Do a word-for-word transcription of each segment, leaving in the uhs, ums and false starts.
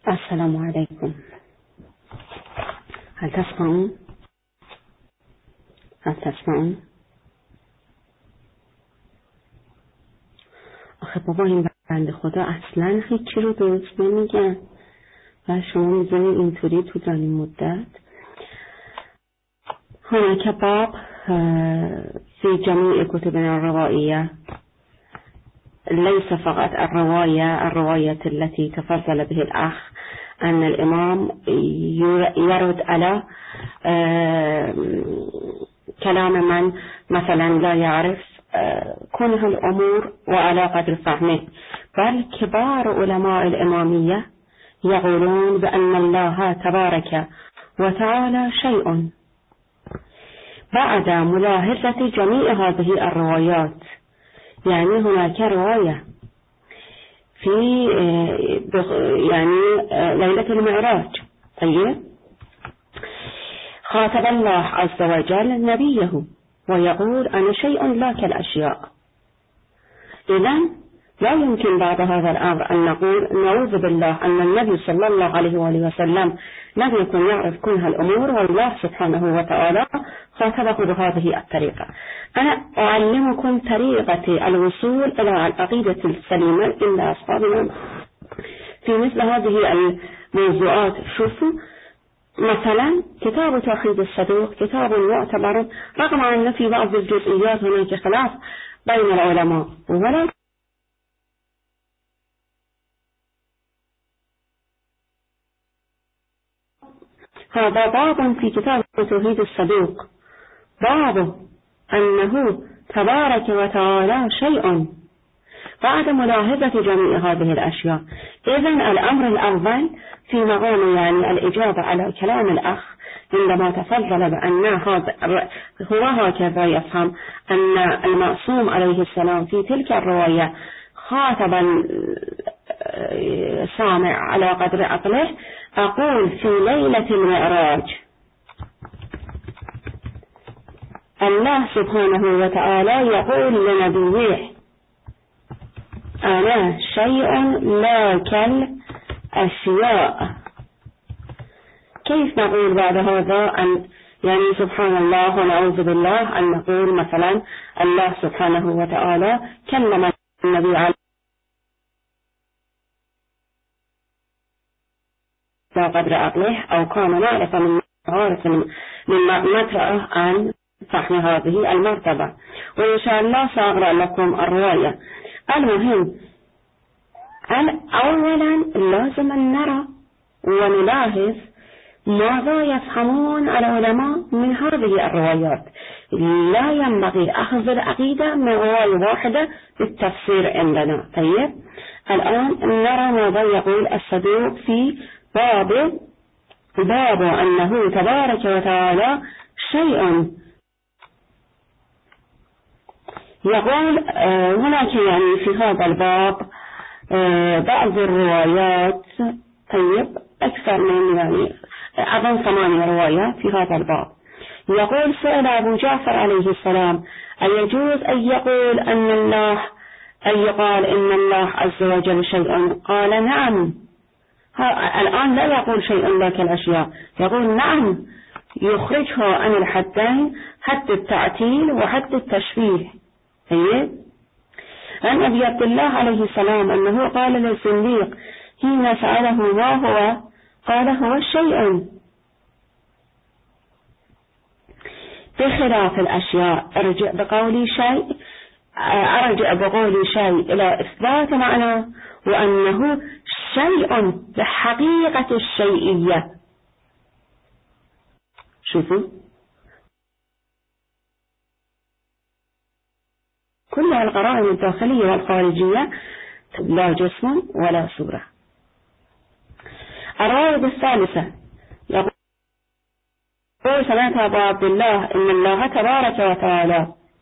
السلام عليكم. هل تسمعون؟ هل تسمعون؟ آخه بابا این بنده خدا اصلا هیچی رو درست نمیگن و شما میزنید اینطوری طولانی مدت. هناك باب في جميع كتبنا الروائية، ليس فقط الرواية الرواية التي تفضل به الأخ أن الإمام يرد على كلام من مثلا لا يعرف كنه الأمور وعلى قدر فهمه، بل كبار علماء الإمامية يقولون بأن الله تبارك وتعالى شيء. بعد ملاحظة جميع هذه الروايات، يعني هناك رواية في يعني ليلة المعراج، طيب خاطب الله عز وجل نبيه ويقول أنا شيء لا كالأشياء. إذن لا يمكن بعد هذا الأمر أن نقول نعوذ بالله أن النبي صلى الله عليه وآله وسلم لم يكن يعرف كنه الأمور والله سبحانه وتعالى خاطبه بهذه الطريقة. أنا أعلمكم طريقة الوصول إلى العقيدة السليمة إلا أصحابنا في مثل هذه الموضوعات. شوفوا مثلا كتاب توحيد الصدوق كتاب معتبر رغم أن في بعض الجزئيات هناك خلاف بين العلماء، ولكن هذا باب في كتاب توحيد الصدوق، باب أنه تبارك وتعالى شيء بعد ملاحظة جميع هذه الأشياء. إذن الأمر الأول في مقام يعني الإجابة على كلام الأخ عندما تفضل بأن هذا هو هكذا يفهم أن المعصوم عليه السلام في تلك الرواية خاطبا سامع على قدر عقله. أقول في ليلة المعراج الله سبحانه وتعالى يقول لنبيه أنا شيء لا كالأشياء. كيف نقول بعد هذا أن يعني سبحان الله ونعوذ بالله أن نقول مثلا الله سبحانه وتعالى كلم النبي عليه قدر عقله أو كان نعرف من عارف من مطرأه عن فهم هذه المرتبة، وإن شاء الله سأقرأ لكم الرواية. المهم أن أولا لازم أن نرى ونلاحظ ماذا يفهمون العلماء من هذه الروايات. لا ينبغي أخذ العقيدة من رواية واحدة بالتفسير عندنا. طيب الآن نرى ماذا يقول الصدوق في باب باب أنه تبارك وتعالى شيء. يقول هناك يعني في هذا الباب بعض الروايات، طيب أكثر من يعني أظن ثمانية روايات في هذا الباب. يقول سئل أبو جعفر عليه السلام أيجوز أن يقول أن الله أن يقال إن الله عز وجل شيء؟ قال نعم. الآن لا يقول شيء لا كالأشياء، يقول نعم، يخرجها عن الحدين، حد التعتيل وحد التشبيه. طيب عن أبي عبد الله عليه السلام أنه قال للزنديق حين سأله ما هو قال هو الشيء. بخلاف الأشياء أرجع بقولي شيء أرجع بقولي شيء إلى إثبات معنى وأنه شيء بحقيقة الشيئية. شوفوا كل القرائن الداخلية والخارجية لا جسم ولا صورة. الرواية الثالثة يقول سمعت أبا عبد الله إن الله تبارك وتعالى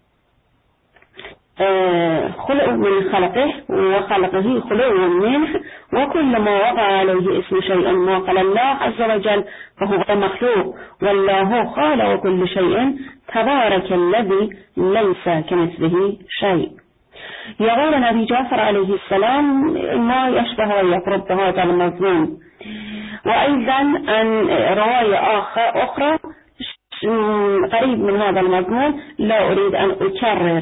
خلق من خلقه وخلقه خلق منه، وكل ما وقع عليه اسم شيء ما قال الله عز وجل فهو مخلوق، والله خالق كل شيء تبارك الذي ليس كمثله شيء. يقول أبي جعفر عليه السلام ما يشبه ويقرب بهذا المضمون وأيضا أن رواية أخرى قريب من هذا المضمون لا أريد أن أكرر.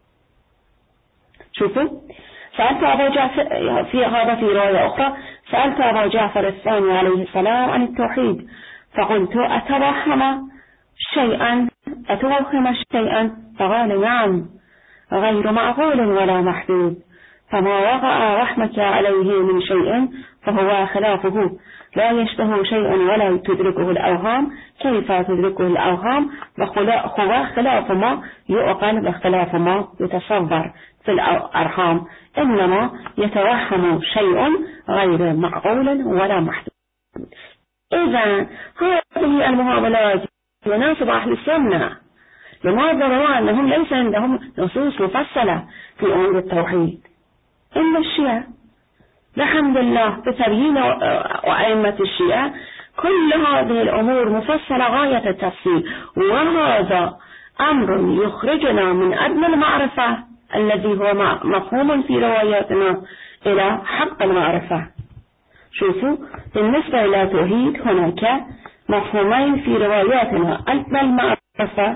شوفوا، سألت أبا جعفر في هذا في رواية أخرى، سألت أبا جعفر الثاني عليه السلام عن التوحيد فقلت أتوهم شيئا أتوهم شيئا فقال نعم غير معقول ولا محدود، فما وقع رحمك عليه من شيء فهو خلافه، لا يشبه شيء ولا تدركه الأوهام، كيف تدركه الأوهام؟ هو خلاف ما يؤقل باختلاف ما يتصور في الأرحام، إنما يتوهم شيء غير معقول ولا محدود. إذا هذه المقابلات يناسب أهل السنة. لماذا روى أنهم ليس عندهم نصوص مفصلة في أمور التوحيد إلا الشيعة؟ الحمد لله بتبيين أئمة الشيعة كل هذه الأمور مفصلة غاية التفصيل، وهذا أمر يخرجنا من أدنى المعرفة الذي هو مفهوم في رواياتنا إلى حق المعرفة. شوفوا، بالنسبة إلى توحيد هناك مفهومين في رواياتنا، أدنى المعرفة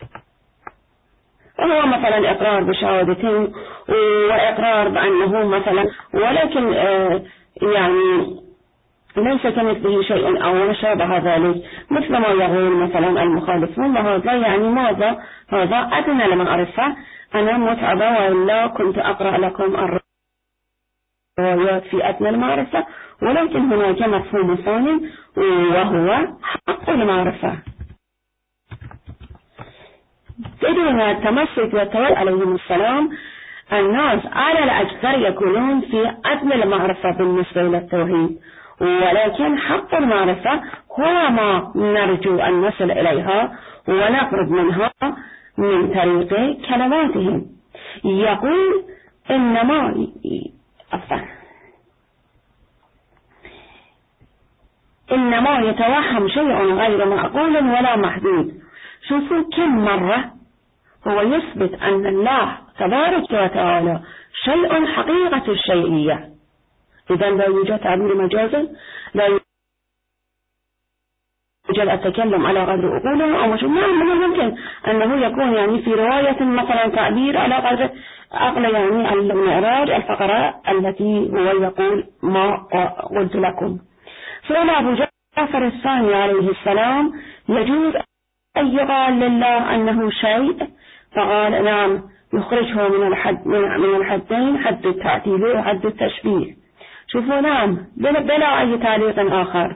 وهو مثلا إقرار بشهادتين وإقرار بأنه مثلا، ولكن آه يعني ليس كمثله شيء أو ما شابه ذلك، مثل ما يقول مثلا المخالفون، وهذا يعني ماذا؟ هذا أدنى المعرفة. أنا متعبة وإلا كنت أقرأ لكم الروايات في أدنى المعرفة، ولكن هناك مفهوم ثاني وهو حق المعرفة. بدون التمسك والتوكل عليهم السلام الناس على الأكثر يكونون في أدنى المعرفة بالنسبة إلى التوحيد، ولكن حق المعرفة هو ما نرجو أن نصل إليها ونقرب منها من طريق كلماتهم. يقول إنما أفضل إنما يتوهم شيء غير معقول ولا محدود. شوفوا كم مرة هو يثبت أن الله تبارك وتعالى شيء حقيقة الشيئية، إذا لا يوجد تعبير مجازا، لا يوجد التكلم على قدر أقوله أو مش من الممكن أنه يكون يعني في رواية مثلا تعبير على قدر أقل يعني المعراج الفقراء التي هو يقول ما قلت لكم. سؤال أبو جعفر الثاني عليه السلام يجوز أن يقال لله أنه شيء؟ فقال نعم، يخرجه من الحد من الحدين، حد التعديل وحد التشبيه. شوفوا نعم بلا أي تعليق آخر.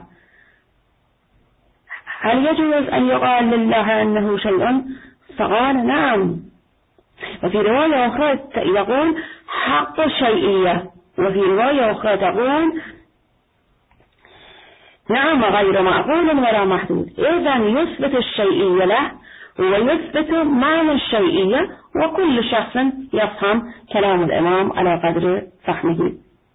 هل يجوز أن يقال لله أنه شيء؟ فقال نعم. وفي رواية أخرى يقول حق الشيئية، وفي رواية أخرى تقول نعم غير معقول ولا محدود. إذا يثبت الشيئية له ويثبت معنى الشيئية، وكل شخص يفهم كلام الإمام على قدر فهمه.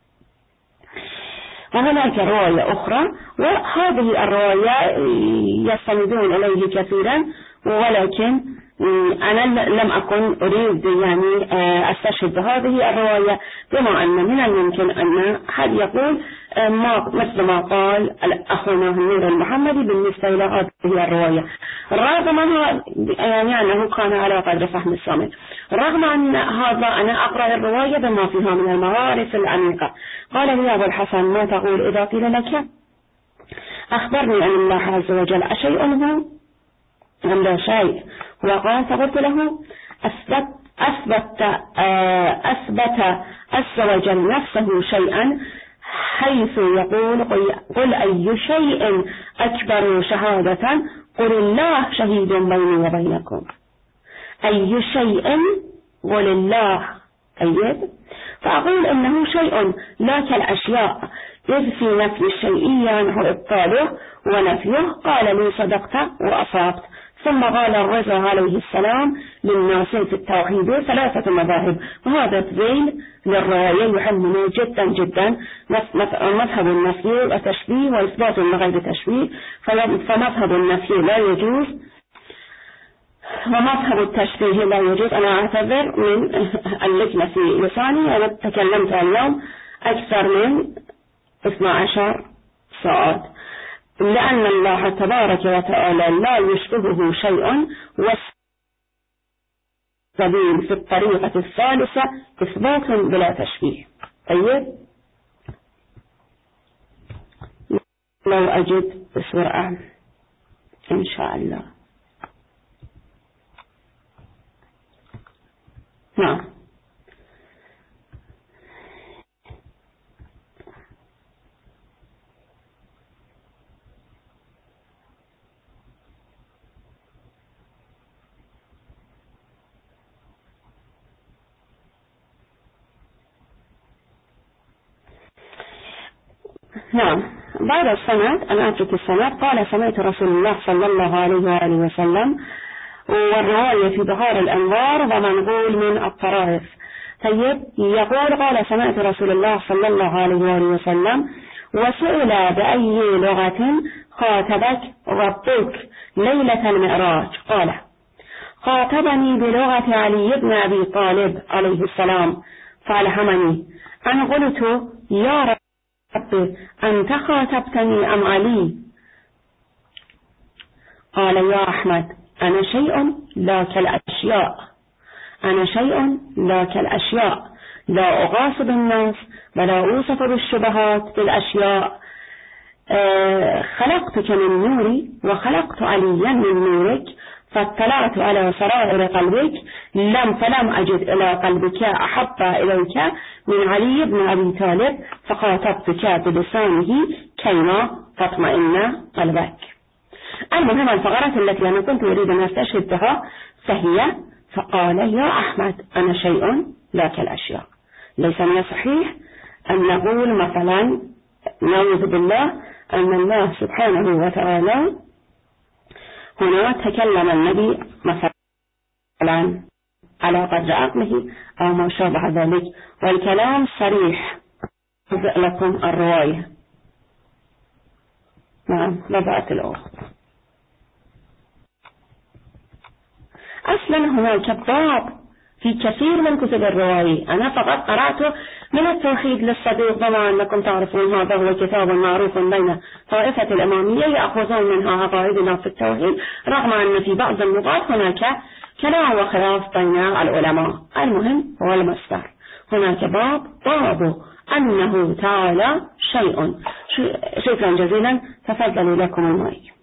وهناك رواية أخرى، وهذه الرواية يستندون إليه كثيرا، ولكن أنا لم أكن أريد يعني أستشهد بهذه الرواية، بما أن من الممكن أن حد يقول ما مثل ما قال أخونا النور المحمدي بالنسبة إلى هذه الرواية، رغم يعني أنه كان على قدر فهم الصامت. رغم أن هذا أنا أقرأ الرواية بما فيها من المعارف العميقة. قال لي أبو الحسن ما تقول إذا قيل لك أخبرني عن الله عز وجل أشيء هو أم لا شيء؟ وقال فقلت له أثبت أثبت أثبت عز وجل نفسه شيئا، حيث يقول قل أي شيء أكبر شهادة قل الله شهيد بيني وبينكم. أي شيء قل الله أيد، فأقول إنه شيء لا كالأشياء، إذ في نفي الشيئية هو إبطاله ونفيه. قال لي صدقت وأصابت. ثم قال الرضا عليه السلام للناس في التوحيد ثلاثة مذاهب، وهذا تبين للرواية يحملنا جدا جدا مذهب النفي والتشبيه وإثبات غير تشبيه. فمذهب النفي لا يجوز ومذهب التشبيه لا يجوز. أنا أعتذر من اللجنة في لساني، أنا تكلمت اليوم أكثر من اثنتي عشرة ساعات، لأن الله تبارك وتعالى لا يشبهه شيء، والسبيل في الطريقة الثالثة إثبات بلا تشبيه. طيب لو أجد بسرعة إن شاء الله. نعم نعم بعد السند أنا أترك السند. قال سمعت رسول الله صلى الله عليه وآله وسلم، والرواية في بحار الأنوار ومنقول من الطرائف. طيب يقول قال سمعت رسول الله صلى الله عليه وآله وسلم وسئل بأي لغة خاطبك ربك ليلة المعراج، قال خاطبني بلغة علي بن أبي طالب عليه السلام فألهمني. أنا قلت يا رب أنت خاطبتني أم علي؟ قال يا أحمد أنا شيء لا كالأشياء، أنا شيء لا كالأشياء، لا أغاصب الناس ولا أوصف بالشبهات بالأشياء. آه خلقتك من نوري وخلقت عليا من نورك، فاطلعت على سرائر قلبك لم فلم أجد إلى قلبك أحب إليك من علي بن أبي طالب، فخاطبتك بلسانه كيما تطمئن قلبك. المهم الفقرات التي أنا كنت أريد أن أستشهد بها فهي فقال يا أحمد أنا شيء لا كالأشياء. ليس من الصحيح أن نقول مثلا نعوذ بالله أن الله سبحانه وتعالى هنا تكلم النبي مثلا على قدر عقله أو ما شابه ذلك، والكلام صريح. لكم الرواية. نعم بدأت الأخت. أصلا هناك باب في كثير من كتب الرواية، أنا فقط قرأت من التوحيد للصديق، بما أنكم تعرفون هذا هو كتاب معروف بين طائفة الإمامية يأخذون منها عقائدنا في التوحيد، رغم أن في بعض النقاط هناك كلام وخلاف بين العلماء. المهم هو المصدر. هناك باب باب أنه تعالى شيء. شكرا جزيلا، تفضلوا لكم المايك.